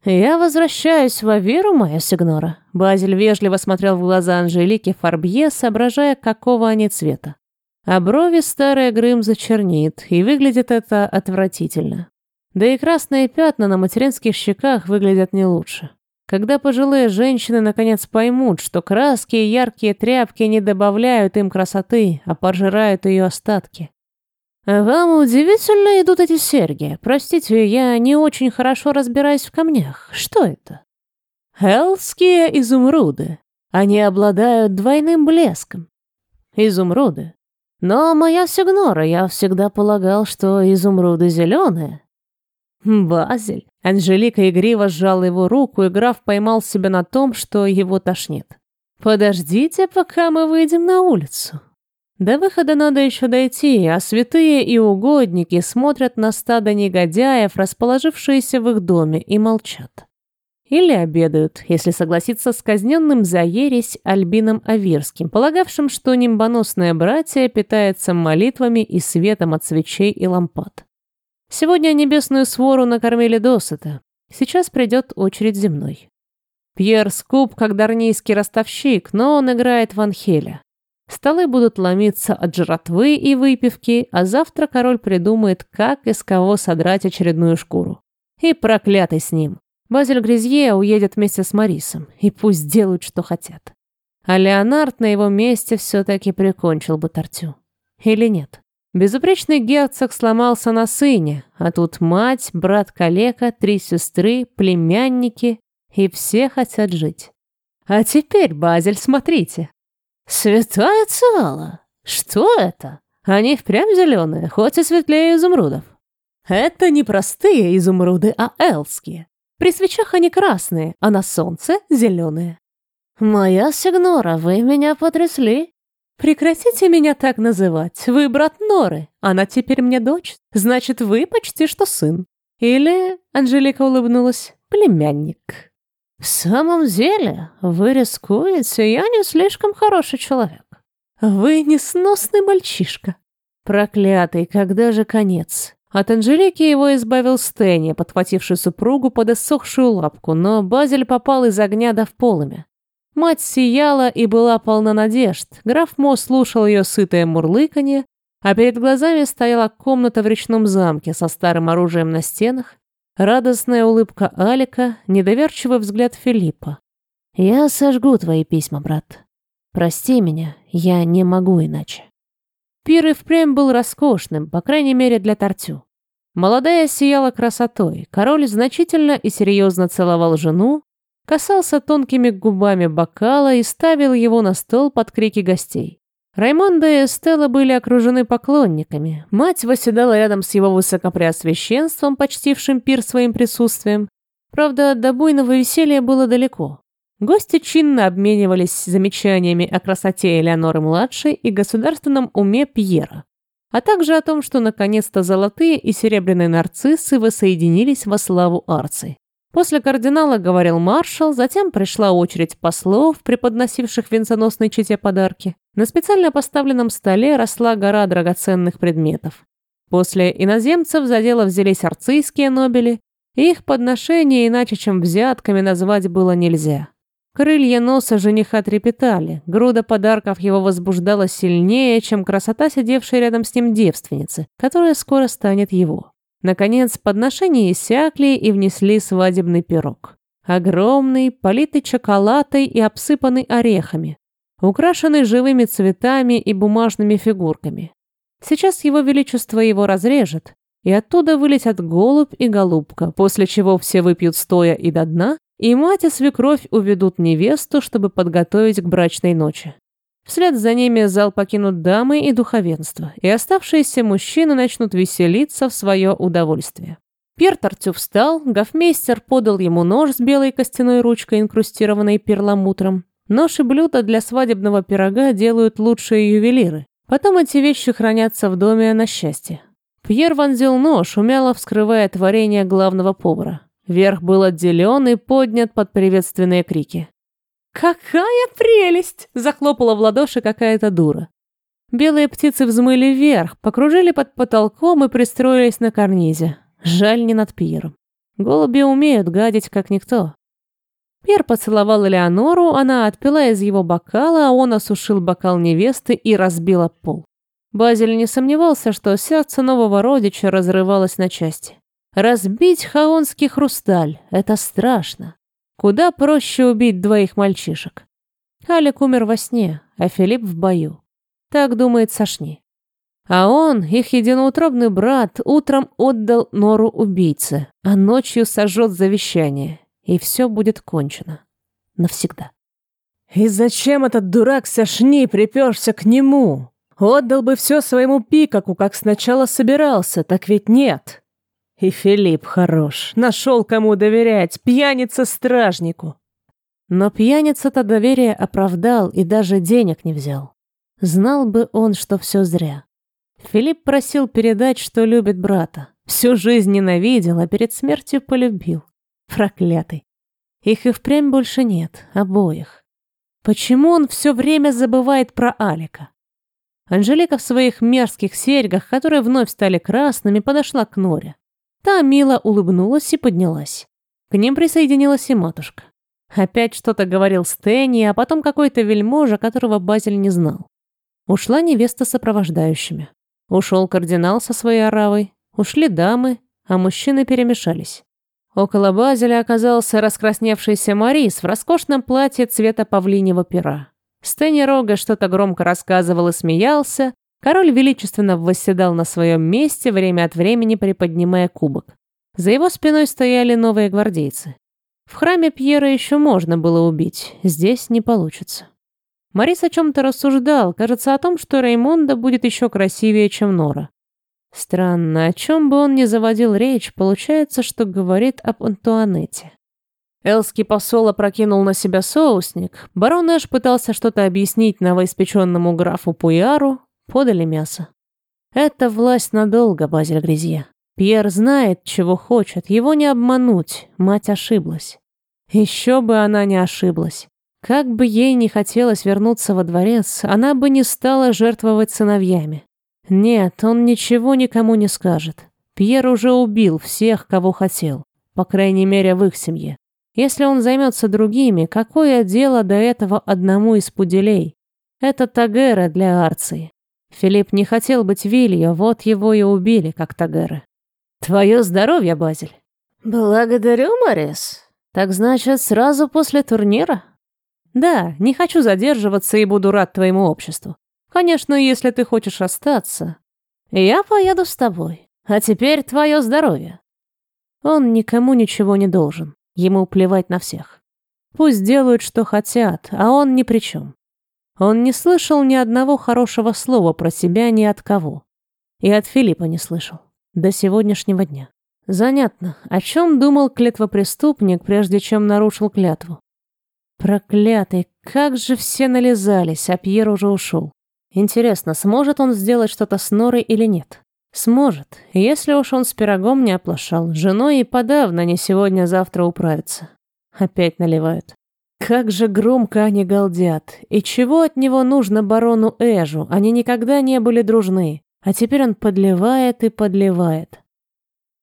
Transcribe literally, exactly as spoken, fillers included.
«Я возвращаюсь в Аверу, моя сигнора». Базиль вежливо смотрел в глаза Анжелики Фарбье, соображая, какого они цвета. А брови старый Грым зачернит, и выглядит это отвратительно. Да и красные пятна на материнских щеках выглядят не лучше. Когда пожилые женщины наконец поймут, что краски и яркие тряпки не добавляют им красоты, а пожирают ее остатки. «Вам удивительно идут эти серьги. Простите, я не очень хорошо разбираюсь в камнях. Что это?» «Элские изумруды. Они обладают двойным блеском». «Изумруды. Но, моя сигнора, я всегда полагал, что изумруды зеленые». «Базиль». Анжелика игриво сжала его руку, и граф поймал себя на том, что его тошнит. «Подождите, пока мы выйдем на улицу». До выхода надо еще дойти, а святые и угодники смотрят на стадо негодяев, расположившиеся в их доме, и молчат. Или обедают, если согласиться с казненным за ересь Альбином Авирским, полагавшим, что нимбоносное братье питается молитвами и светом от свечей и лампад. Сегодня небесную свору накормили досыта. Сейчас придет очередь земной. Пьер скуп, как дарнийский ростовщик, но он играет в Анхеля. Столы будут ломиться от жратвы и выпивки, а завтра король придумает, как из кого содрать очередную шкуру. И проклятый с ним. Базиль Гризье уедет вместе с Марисом, и пусть делают, что хотят. А Леонард на его месте все-таки прикончил бы Тартю. Или нет? Безупречный герцог сломался на сыне, а тут мать, брат-калека, три сестры, племянники, и все хотят жить. А теперь, Базиль, смотрите. «Святая Циала! Что это? Они впрямь зеленые, хоть и светлее изумрудов». «Это не простые изумруды, а элские. При свечах они красные, а на солнце зеленые». «Моя сигнора, вы меня потрясли». «Прекратите меня так называть. Вы брат Норы, она теперь мне дочь, значит, вы почти что сын. Или, — Анжелика улыбнулась, — племянник». «В самом деле, вы рискуете, я не слишком хороший человек». «Вы несносный мальчишка». Проклятый, когда же конец? От Анжелики его избавил Стэнни, подхвативший супругу под иссохшую лапку, но Базиль попал из огня до в полымя. Мать сияла и была полна надежд. Граф Мо слушал ее сытое мурлыканье, а перед глазами стояла комната в речном замке со старым оружием на стенах, радостная улыбка Алика, недоверчивый взгляд Филиппа. «Я сожгу твои письма, брат. Прости меня, я не могу иначе». Пир и впрямь был роскошным, по крайней мере для Тартю. Молодая сияла красотой, король значительно и серьезно целовал жену, касался тонкими губами бокала и ставил его на стол под крики гостей. Раймондо и Эстелла были окружены поклонниками. Мать восседала рядом с его высокопреосвященством, почтившим пир своим присутствием. Правда, до буйного веселья было далеко. Гости чинно обменивались замечаниями о красоте Элеоноры-младшей и государственном уме Пьера, а также о том, что наконец-то золотые и серебряные нарциссы воссоединились во славу Арции. После кардинала говорил маршал, затем пришла очередь послов, преподносивших венценосной чете подарки. На специально поставленном столе росла гора драгоценных предметов. После иноземцев за дело взялись арцийские нобели, и их подношения иначе, чем взятками, назвать было нельзя. Крылья носа жениха трепетали, груда подарков его возбуждала сильнее, чем красота сидевшей рядом с ним девственницы, которая скоро станет его. Наконец, подношения иссякли и внесли свадебный пирог. Огромный, политый чоколадой и обсыпанный орехами, украшенный живыми цветами и бумажными фигурками. Сейчас его величество его разрежет, и оттуда вылетят голубь и голубка, после чего все выпьют стоя и до дна, и мать и свекровь уведут невесту, чтобы подготовить к брачной ночи. Вслед за ними зал покинут дамы и духовенство, и оставшиеся мужчины начнут веселиться в свое удовольствие. Пьер Тартю встал, гофмейстер подал ему нож с белой костяной ручкой, инкрустированной перламутром. Нож и блюдо для свадебного пирога делают лучшие ювелиры. Потом эти вещи хранятся в доме на счастье. Пьер вонзил нож, умело вскрывая творение главного повара. Верх был отделен и поднят под приветственные крики. «Какая прелесть!» – захлопала в ладоши какая-то дура. Белые птицы взмыли вверх, покружили под потолком и пристроились на карнизе. Жаль, не над пиром. Голуби умеют гадить, как никто. Пьер поцеловал Элеонору, она отпила из его бокала, а он осушил бокал невесты и разбил об пол. Базиль не сомневался, что сердце нового родича разрывалось на части. Разбить хаонский хрусталь – это страшно. Куда проще убить двоих мальчишек. Алик умер во сне, а Филипп в бою. Так думает Сашни. А он, их единоутробный брат, утром отдал Нору убийце, а ночью сожжет завещание. И все будет кончено. Навсегда. И зачем этот дурак Сашни приперся к нему? Отдал бы все своему Пикаку, как сначала собирался, так ведь нет. И Филипп хорош, нашел кому доверять, пьяница-стражнику. Но пьяница-то доверие оправдал и даже денег не взял. Знал бы он, что все зря. Филипп просил передать, что любит брата. Всю жизнь ненавидел, а перед смертью полюбил. Проклятый. Их и впрямь больше нет, обоих. Почему он все время забывает про Алика? Анжелика в своих мерзких серьгах, которые вновь стали красными, подошла к Норе. Та мило улыбнулась и поднялась. К ним присоединилась и матушка. Опять что-то говорил Стэнни, а потом какой-то вельможа, которого Базиль не знал. Ушла невеста с сопровождающими. Ушел кардинал со своей оравой. Ушли дамы, а мужчины перемешались. Около Базиля оказался раскрасневшийся Морис в роскошном платье цвета павлиньего пера. Стэнни Рога что-то громко рассказывал и смеялся. Король величественно восседал на своем месте, время от времени приподнимая кубок. За его спиной стояли новые гвардейцы. В храме Пьера еще можно было убить, здесь не получится. Морис о чем-то рассуждал, кажется, о том, что Раймонда будет еще красивее, чем Нора. Странно, о чем бы он ни заводил речь, получается, что говорит об Антуанетте. Элский посол опрокинул на себя соусник, барон Эш пытался что-то объяснить новоиспеченному графу Пуяру, подали мясо. Это власть надолго, Базиль Грязье. Пьер знает, чего хочет, его не обмануть, мать ошиблась. Еще бы она не ошиблась. Как бы ей не хотелось вернуться во дворец, она бы не стала жертвовать сыновьями. Нет, он ничего никому не скажет. Пьер уже убил всех, кого хотел, по крайней мере в их семье. Если он займется другими, какое дело до этого одному из пуделей? Это Тагера для Арции. Филипп не хотел быть Вильо, вот его и убили, как Тагера. Твое здоровье, Базиль. Благодарю, Морис. Так значит, сразу после турнира? Да, не хочу задерживаться и буду рад твоему обществу. Конечно, если ты хочешь остаться. Я поеду с тобой. А теперь твое здоровье. Он никому ничего не должен. Ему плевать на всех. Пусть делают, что хотят, а он ни при чем. Он не слышал ни одного хорошего слова про себя ни от кого. И от Филиппа не слышал. До сегодняшнего дня. Занятно, о чем думал клятвопреступник, прежде чем нарушил клятву. Проклятый, как же все нализались, а Пьер уже ушел. Интересно, сможет он сделать что-то с Норой или нет? Сможет, если уж он с пирогом не оплошал. Женой и подавно не сегодня-завтра управится. Опять наливают. Как же громко они галдят. И чего от него нужно барону Эжу? Они никогда не были дружны. А теперь он подливает и подливает.